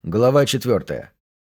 Глава 4.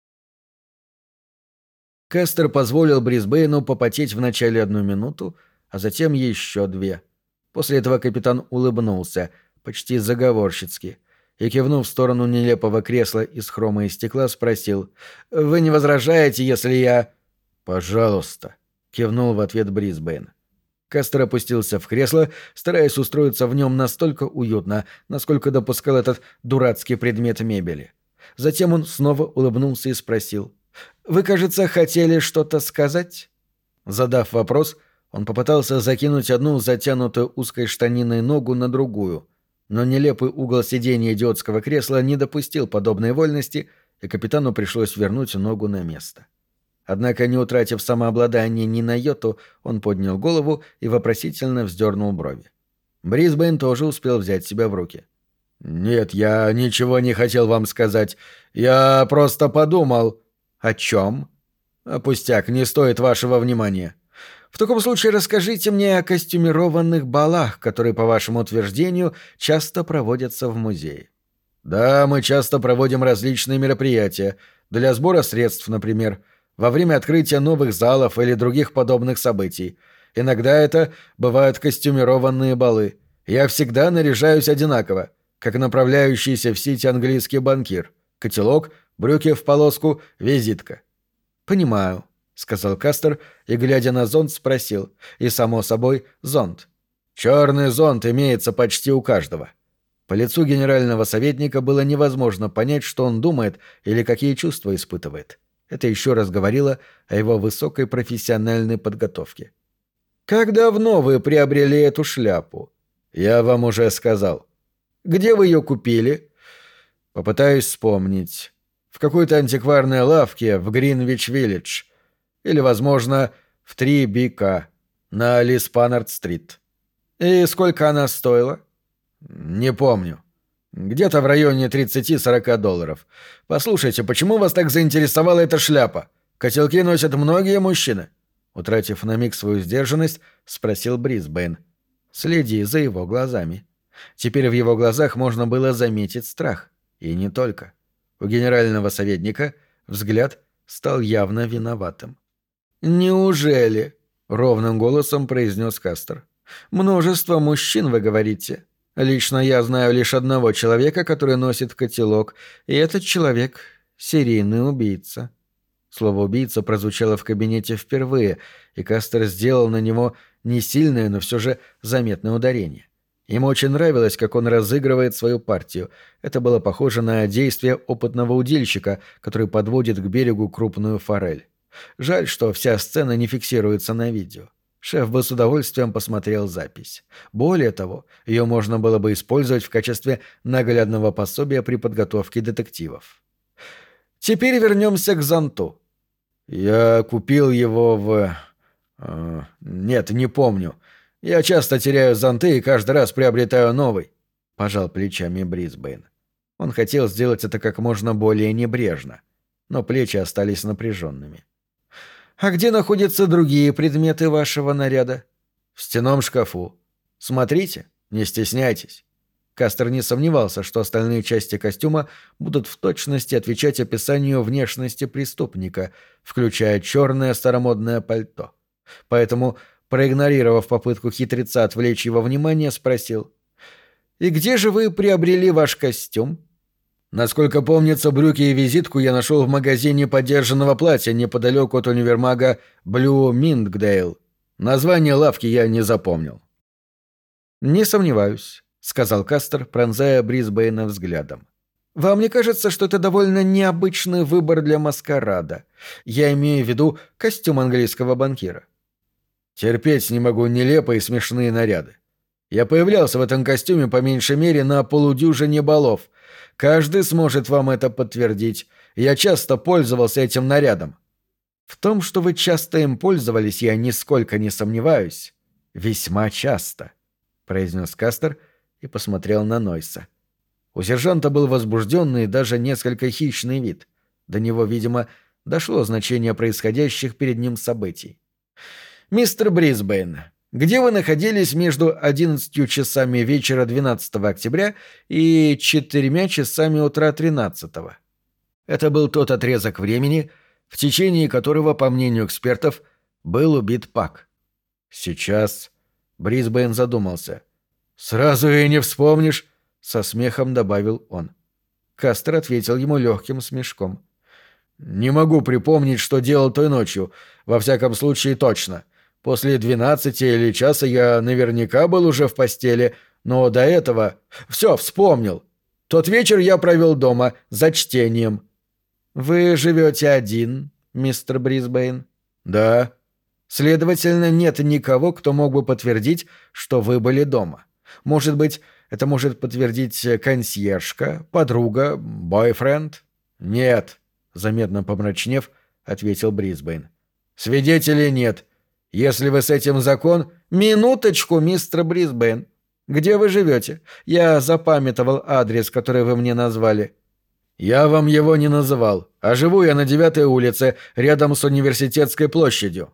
Кастер позволил Брисбейну попотеть вначале 1 минуту, а затем еще 2. После этого капитан улыбнулся, почти заговорщицки, и, кивнув в сторону нелепого кресла из хрома и стекла, спросил: «Вы не возражаете, если я...» «Пожалуйста», — кивнул в ответ Брисбейн. Кастер опустился в кресло, стараясь устроиться в нем настолько уютно, насколько допускал этот дурацкий предмет мебели. Затем он снова улыбнулся и спросил: «Вы, кажется, хотели что-то сказать?» Задав вопрос, он попытался закинуть одну затянутую узкой штаниной ногу на другую, но нелепый угол сиденья идиотского кресла не допустил подобной вольности, и капитану пришлось вернуть ногу на место. Однако, не утратив самообладание ни на йоту, он поднял голову и вопросительно вздернул брови. Брисбейн тоже успел взять себя в руки. «Нет, я ничего не хотел вам сказать. Я просто подумал...» «О чем?» «Пустяк, не стоит вашего внимания. В таком случае расскажите мне о костюмированных балах, которые, по вашему утверждению, часто проводятся в музее». «Да, мы часто проводим различные мероприятия. Для сбора средств, например, во время открытия новых залов или других подобных событий. Иногда это бывают костюмированные балы. Я всегда наряжаюсь одинаково, как направляющийся в Сити английский банкир. Котелок, брюки в полоску, визитка». «Понимаю», — сказал Кастер и, глядя на зонт, спросил. И, само собой, зонт. «Черный зонт имеется почти у каждого». По лицу генерального советника было невозможно понять, что он думает или какие чувства испытывает. Это еще раз говорило о его высокой профессиональной подготовке. «Как давно вы приобрели эту шляпу?» «Я вам уже сказал». «Где вы ее купили?» «Попытаюсь вспомнить. В какой-то антикварной лавке в Гринвич-Виллидж. Или, возможно, в 3BK на Лиспанард-стрит». «И сколько она стоила?» «Не помню. Где-то в районе $30-40. Послушайте, почему вас так заинтересовала эта шляпа? Котелки носят многие мужчины». Утратив на миг свою сдержанность, спросил Брисбейн. «Следи за его глазами». Теперь в его глазах можно было заметить страх. И не только. У генерального советника взгляд стал явно виноватым. «Неужели?» — ровным голосом произнес Кастер. «Множество мужчин, вы говорите. Лично я знаю лишь одного человека, который носит котелок, и этот человек — серийный убийца». Слово «убийца» прозвучало в кабинете впервые, и Кастер сделал на него не сильное, но все же заметное ударение. Ему очень нравилось, как он разыгрывает свою партию. Это было похоже на действие опытного удильщика, который подводит к берегу крупную форель. Жаль, что вся сцена не фиксируется на видео. Шеф бы с удовольствием посмотрел запись. Более того, ее можно было бы использовать в качестве наглядного пособия при подготовке детективов. Теперь вернемся к зонту. Я купил его в... Нет, не помню. Я часто теряю зонты и каждый раз приобретаю новый. Пожал плечами Брисбейн. Он хотел сделать это как можно более небрежно, но плечи остались напряженными. «А где находятся другие предметы вашего наряда?» «В стенном шкафу. Смотрите, не стесняйтесь». Кастер не сомневался, что остальные части костюма будут в точности отвечать описанию внешности преступника, включая черное старомодное пальто. Поэтому, проигнорировав попытку хитреца отвлечь его внимание, спросил: «И где же вы приобрели ваш костюм?» «Насколько помнится, брюки и визитку я нашел в магазине подержанного платья неподалеку от универмага Блю Минкдейл. Название лавки я не запомнил». «Не сомневаюсь», — сказал Кастер, пронзая Брисбейна взглядом. «Вам не кажется, что это довольно необычный выбор для маскарада? Я имею в виду костюм английского банкира». «Терпеть не могу нелепые и смешные наряды. Я появлялся в этом костюме по меньшей мере на полудюжине балов. Каждый сможет вам это подтвердить. Я часто пользовался этим нарядом». «В том, что вы часто им пользовались, я нисколько не сомневаюсь. Весьма часто», — произнес Кастер и посмотрел на Нойса. У сержанта был возбужденный и даже несколько хищный вид. До него, видимо, дошло значение происходящих перед ним событий. «Мистер Брисбейн, где вы находились между 11 часами вечера 12 октября и 4 часами утра 13-го?» Это был тот отрезок времени, в течение которого, по мнению экспертов, был убит Пак. Сейчас Брисбейн задумался. «Сразу и не вспомнишь», — со смехом добавил он. Кастер ответил ему легким смешком. «Не могу припомнить, что делал той ночью. Во всяком случае, точно. После 12 или часа я наверняка был уже в постели, но до этого... Все, вспомнил. Тот вечер я провел дома, за чтением». «Вы живете один, мистер Брисбейн?» «Да». «Следовательно, нет никого, кто мог бы подтвердить, что вы были дома. Может быть, это может подтвердить консьержка, подруга, бойфренд?» «Нет», — заметно помрачнев, ответил Брисбейн. «Свидетелей нет. Если вы с этим закон...» «Минуточку, мистер Брисбейн. Где вы живете? Я запамятовал адрес, который вы мне назвали». «Я вам его не называл, а живу я на 9-й улице, рядом с Университетской площадью».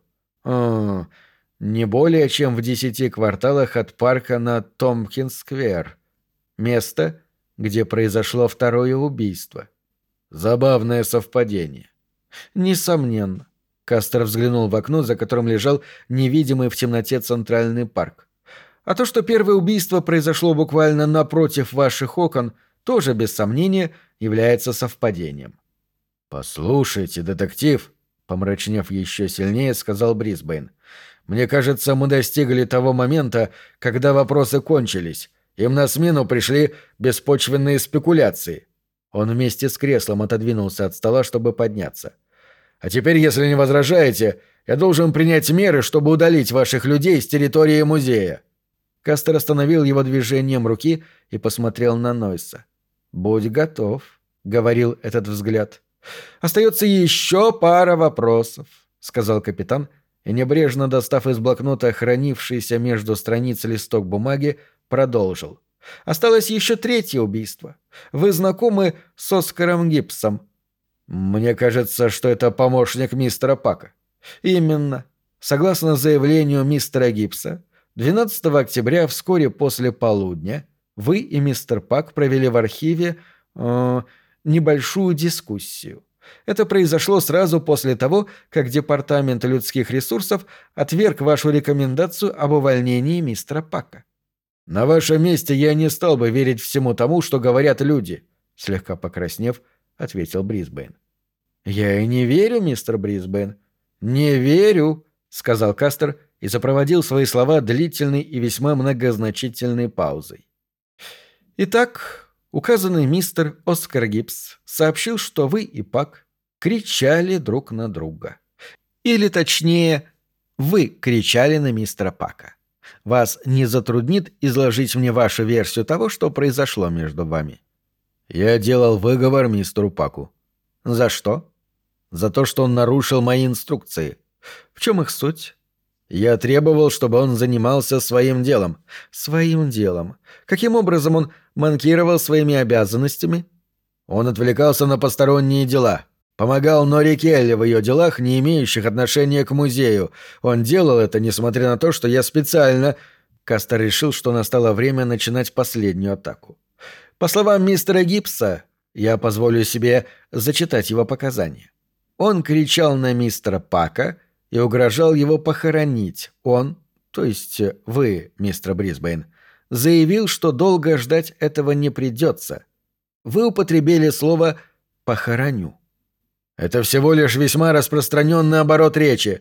Не более чем в 10 кварталах от парка на Томпкинс-сквер. Место, где произошло второе убийство. Забавное совпадение. Несомненно. Кастер взглянул в окно, за которым лежал невидимый в темноте Центральный парк. А то, что первое убийство произошло буквально напротив ваших окон, тоже, без сомнения, является совпадением. «Послушайте, детектив», — помрачнев еще сильнее, сказал Брисбейн, «мне кажется, мы достигли того момента, когда вопросы кончились. Им на смену пришли беспочвенные спекуляции». Он вместе с креслом отодвинулся от стола, чтобы подняться. «А теперь, если не возражаете, я должен принять меры, чтобы удалить ваших людей с территории музея». Кастер остановил его движением руки и посмотрел на Нойса. «Будь готов», — говорил этот взгляд. «Остается еще пара вопросов», — сказал капитан, и, небрежно достав из блокнота хранившийся между страниц листок бумаги, продолжил. «Осталось еще третье убийство. Вы знакомы с Оскаром Гибсом?» «Мне кажется, что это помощник мистера Пака». «Именно. Согласно заявлению мистера Гибса, 12 октября вскоре после полудня вы и мистер Пак провели в архиве небольшую дискуссию. Это произошло сразу после того, как Департамент людских ресурсов отверг вашу рекомендацию об увольнении мистера Пака». «На вашем месте я не стал бы верить всему тому, что говорят люди», — слегка покраснев, ответил Брисбейн. «Я и не верю, мистер Брисбейн. Не верю», — сказал Кастер и сопроводил свои слова длительной и весьма многозначительной паузой. «Итак, указанный мистер Оскар Гибс сообщил, что вы и Пак кричали друг на друга. Или точнее, вы кричали на мистера Пака. Вас не затруднит изложить мне вашу версию того, что произошло между вами?» «Я делал выговор мистеру Паку». «За что?» «За то, что он нарушил мои инструкции». «В чем их суть?» «Я требовал, чтобы он занимался своим делом». «Своим делом? Каким образом он манкировал своими обязанностями?» «Он отвлекался на посторонние дела. Помогал Нори Келли в ее делах, не имеющих отношения к музею. Он делал это, несмотря на то, что я специально...» Кастер решил, что настало время начинать последнюю атаку. По словам мистера Гибса, я позволю себе зачитать его показания. Он кричал на мистера Пака и угрожал его похоронить. Он, то есть вы, мистер Брисбейн, заявил, что долго ждать этого не придется. Вы употребили слово «похороню». Это всего лишь весьма распространенный оборот речи.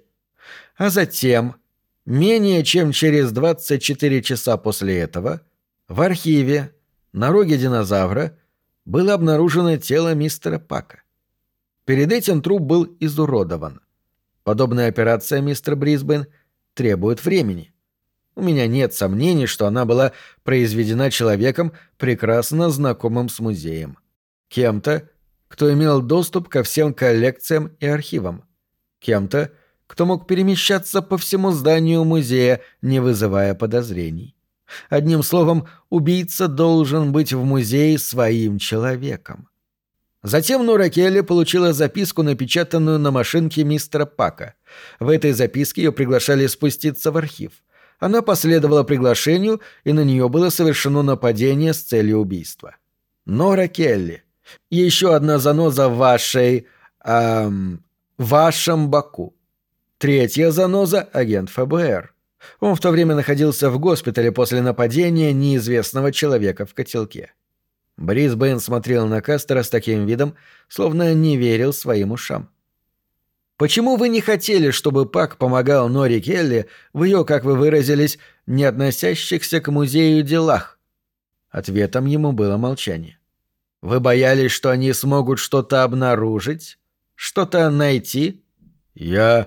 А затем, менее чем через 24 часа после этого, в архиве на роге динозавра было обнаружено тело мистера Пака. Перед этим труп был изуродован. Подобная операция, мистер Брисбейн, требует времени. У меня нет сомнений, что она была произведена человеком, прекрасно знакомым с музеем. Кем-то, кто имел доступ ко всем коллекциям и архивам. Кем-то, кто мог перемещаться по всему зданию музея, не вызывая подозрений. Одним словом, убийца должен быть в музее своим человеком. Затем Нора Келли получила записку, напечатанную на машинке мистера Пака. В этой записке ее приглашали спуститься в архив. Она последовала приглашению, и на нее было совершено нападение с целью убийства. Нора Келли. Еще одна заноза в вашем боку. Третья заноза — агент ФБР. Он в то время находился в госпитале после нападения неизвестного человека в котелке. Брисбейн смотрел на Кастера с таким видом, словно не верил своим ушам. «Почему вы не хотели, чтобы Пак помогал Нори Келли в ее, как вы выразились, не относящихся к музею делах?» Ответом ему было молчание. «Вы боялись, что они смогут что-то обнаружить? Что-то найти?» «Я...»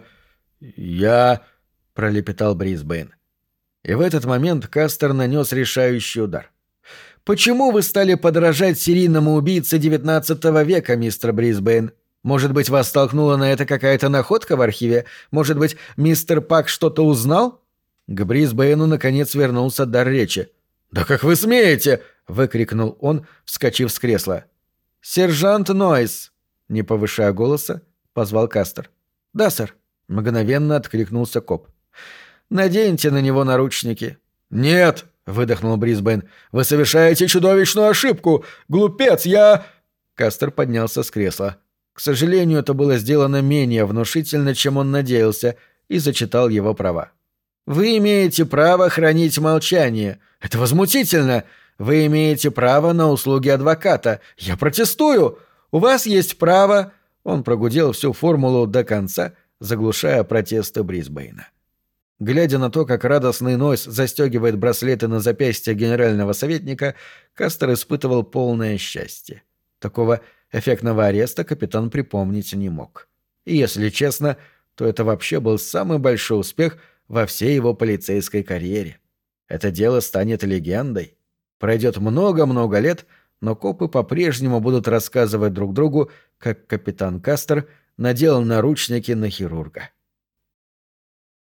— пролепетал Брисбейн. И в этот момент Кастер нанес решающий удар. «Почему вы стали подражать серийному убийце XIX века, мистер Брисбейн? Может быть, вас столкнула на это какая-то находка в архиве? Может быть, мистер Пак что-то узнал?» К Брисбейну наконец вернулся дар речи. «Да как вы смеете!» — выкрикнул он, вскочив с кресла. «Сержант Нойс!» — не повышая голоса, позвал Кастер. «Да, сэр», — мгновенно откликнулся коп. «Наденьте на него наручники». «Нет!» — выдохнул Брисбейн. «Вы совершаете чудовищную ошибку! Глупец, я...» Кастер поднялся с кресла. К сожалению, это было сделано менее внушительно, чем он надеялся, и зачитал его права. «Вы имеете право хранить молчание. Это возмутительно. Вы имеете право на услуги адвоката. Я протестую. У вас есть право...» Он прогудел всю формулу до конца, заглушая протесты Брисбейна. Глядя на то, как радостный Нойс застегивает браслеты на запястье генерального советника, Кастер испытывал полное счастье. Такого эффектного ареста капитан припомнить не мог. И, если честно, то это вообще был самый большой успех во всей его полицейской карьере. Это дело станет легендой. Пройдет много-много лет, но копы по-прежнему будут рассказывать друг другу, как капитан Кастер надел наручники на хирурга.